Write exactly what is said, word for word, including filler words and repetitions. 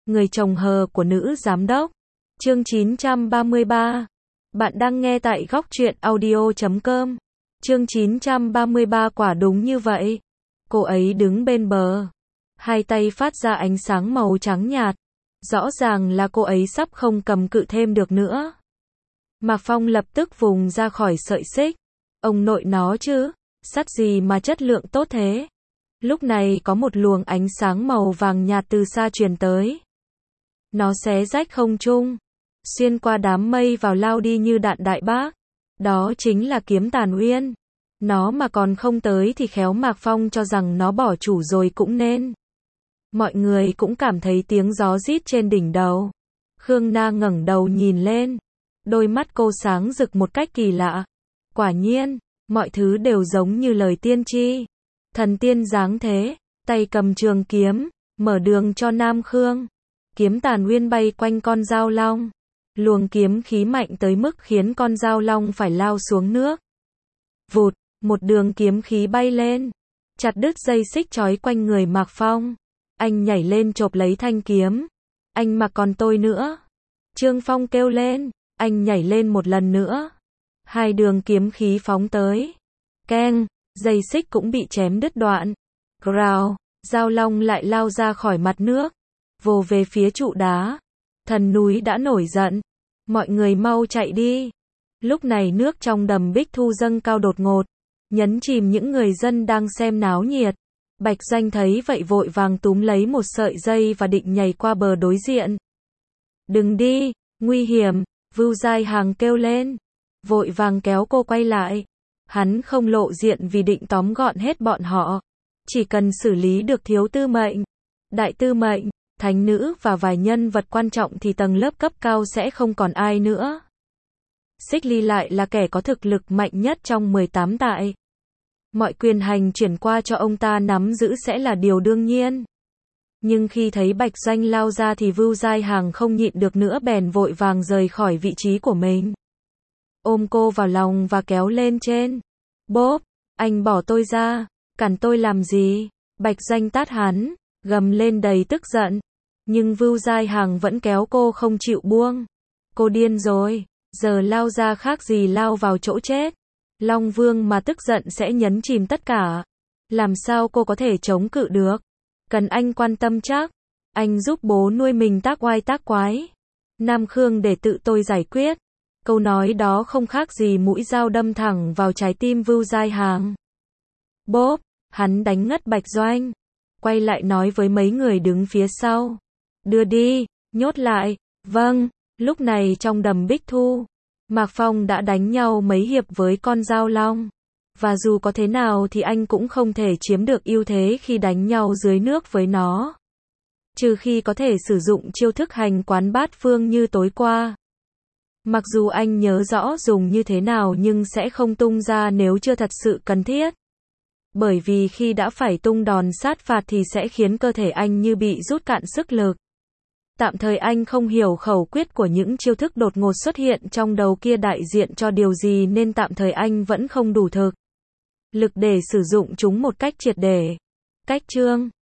Người chồng hờ của nữ giám đốc. Chương chín trăm ba mươi ba. Bạn đang nghe tại góc truyện audio chấm com. Chương chín trăm ba mươi ba. Quả đúng như vậy. Cô ấy đứng bên bờ. Hai tay phát ra ánh sáng màu trắng nhạt. Rõ ràng là cô ấy sắp không cầm cự thêm được nữa. Mạc Phong lập tức vùng ra khỏi sợi xích. Ông nội nó chứ, sắt gì mà chất lượng tốt thế. Lúc này có một luồng ánh sáng màu vàng nhạt từ xa truyền tới. Nó xé rách không trung, xuyên qua đám mây vào lao đi như đạn đại bác. Đó chính là kiếm Tàn Uyên. Nó mà còn không tới thì khéo Mạc Phong cho rằng nó bỏ chủ rồi cũng nên. Mọi người cũng cảm thấy tiếng gió rít trên đỉnh đầu. Khương Na ngẩng đầu nhìn lên. Đôi mắt cô sáng rực một cách kỳ lạ. Quả nhiên, mọi thứ đều giống như lời tiên tri. Thần tiên dáng thế, tay cầm trường kiếm, mở đường cho Nam Khương. Kiếm Tàn Uyên bay quanh con dao long. Luồng kiếm khí mạnh tới mức khiến con dao long phải lao xuống nước. Vụt, một đường kiếm khí bay lên, chặt đứt dây xích trói quanh người Mạc Phong. Anh nhảy lên chộp lấy thanh kiếm. Anh mà còn tôi nữa. Trương Phong kêu lên, anh nhảy lên một lần nữa. Hai đường kiếm khí phóng tới. Keng, dây xích cũng bị chém đứt đoạn. Growl, dao long lại lao ra khỏi mặt nước, vồ về phía trụ đá. Thần núi đã nổi giận. Mọi người mau chạy đi. Lúc này nước trong đầm Bích Thu dâng cao đột ngột, nhấn chìm những người dân đang xem náo nhiệt. Bạch Doanh thấy vậy vội vàng túm lấy một sợi dây và định nhảy qua bờ đối diện. Đừng đi, nguy hiểm, Vưu Giai Hằng kêu lên. Vội vàng kéo cô quay lại. Hắn không lộ diện vì định tóm gọn hết bọn họ. Chỉ cần xử lý được thiếu tư mệnh, đại tư mệnh, thánh nữ và vài nhân vật quan trọng thì tầng lớp cấp cao sẽ không còn ai nữa. Xích Ly lại là kẻ có thực lực mạnh nhất trong mười tám tại. Mọi quyền hành chuyển qua cho ông ta nắm giữ sẽ là điều đương nhiên. Nhưng khi thấy Bạch Doanh lao ra thì Vưu Giai Hằng không nhịn được nữa bèn vội vàng rời khỏi vị trí của mình. Ôm cô vào lòng và kéo lên trên. Bốp, anh bỏ tôi ra, cản tôi làm gì? Bạch Doanh tát hắn, gầm lên đầy tức giận. Nhưng Vưu Giai Hằng vẫn kéo cô không chịu buông. Cô điên rồi, giờ lao ra khác gì lao vào chỗ chết. Long Vương mà tức giận sẽ nhấn chìm tất cả. Làm sao cô có thể chống cự được? Cần anh quan tâm chắc. Anh giúp bố nuôi mình tác oai tác quái. Nam Khương để tự tôi giải quyết. Câu nói đó không khác gì mũi dao đâm thẳng vào trái tim Vưu Giai Hằng. Bốp, hắn đánh ngất Bạch Doanh. Quay lại nói với mấy người đứng phía sau. Đưa đi, nhốt lại. Vâng, lúc này trong đầm Bích Thu, Mạc Phong đã đánh nhau mấy hiệp với con dao long. Và dù có thế nào thì anh cũng không thể chiếm được ưu thế khi đánh nhau dưới nước với nó. Trừ khi có thể sử dụng chiêu thức hành quán bát phương như tối qua. Mặc dù anh nhớ rõ dùng như thế nào nhưng sẽ không tung ra nếu chưa thật sự cần thiết. Bởi vì khi đã phải tung đòn sát phạt thì sẽ khiến cơ thể anh như bị rút cạn sức lực. Tạm thời anh không hiểu khẩu quyết của những chiêu thức đột ngột xuất hiện trong đầu kia đại diện cho điều gì nên tạm thời anh vẫn không đủ thực lực để sử dụng chúng một cách triệt để. Cách chương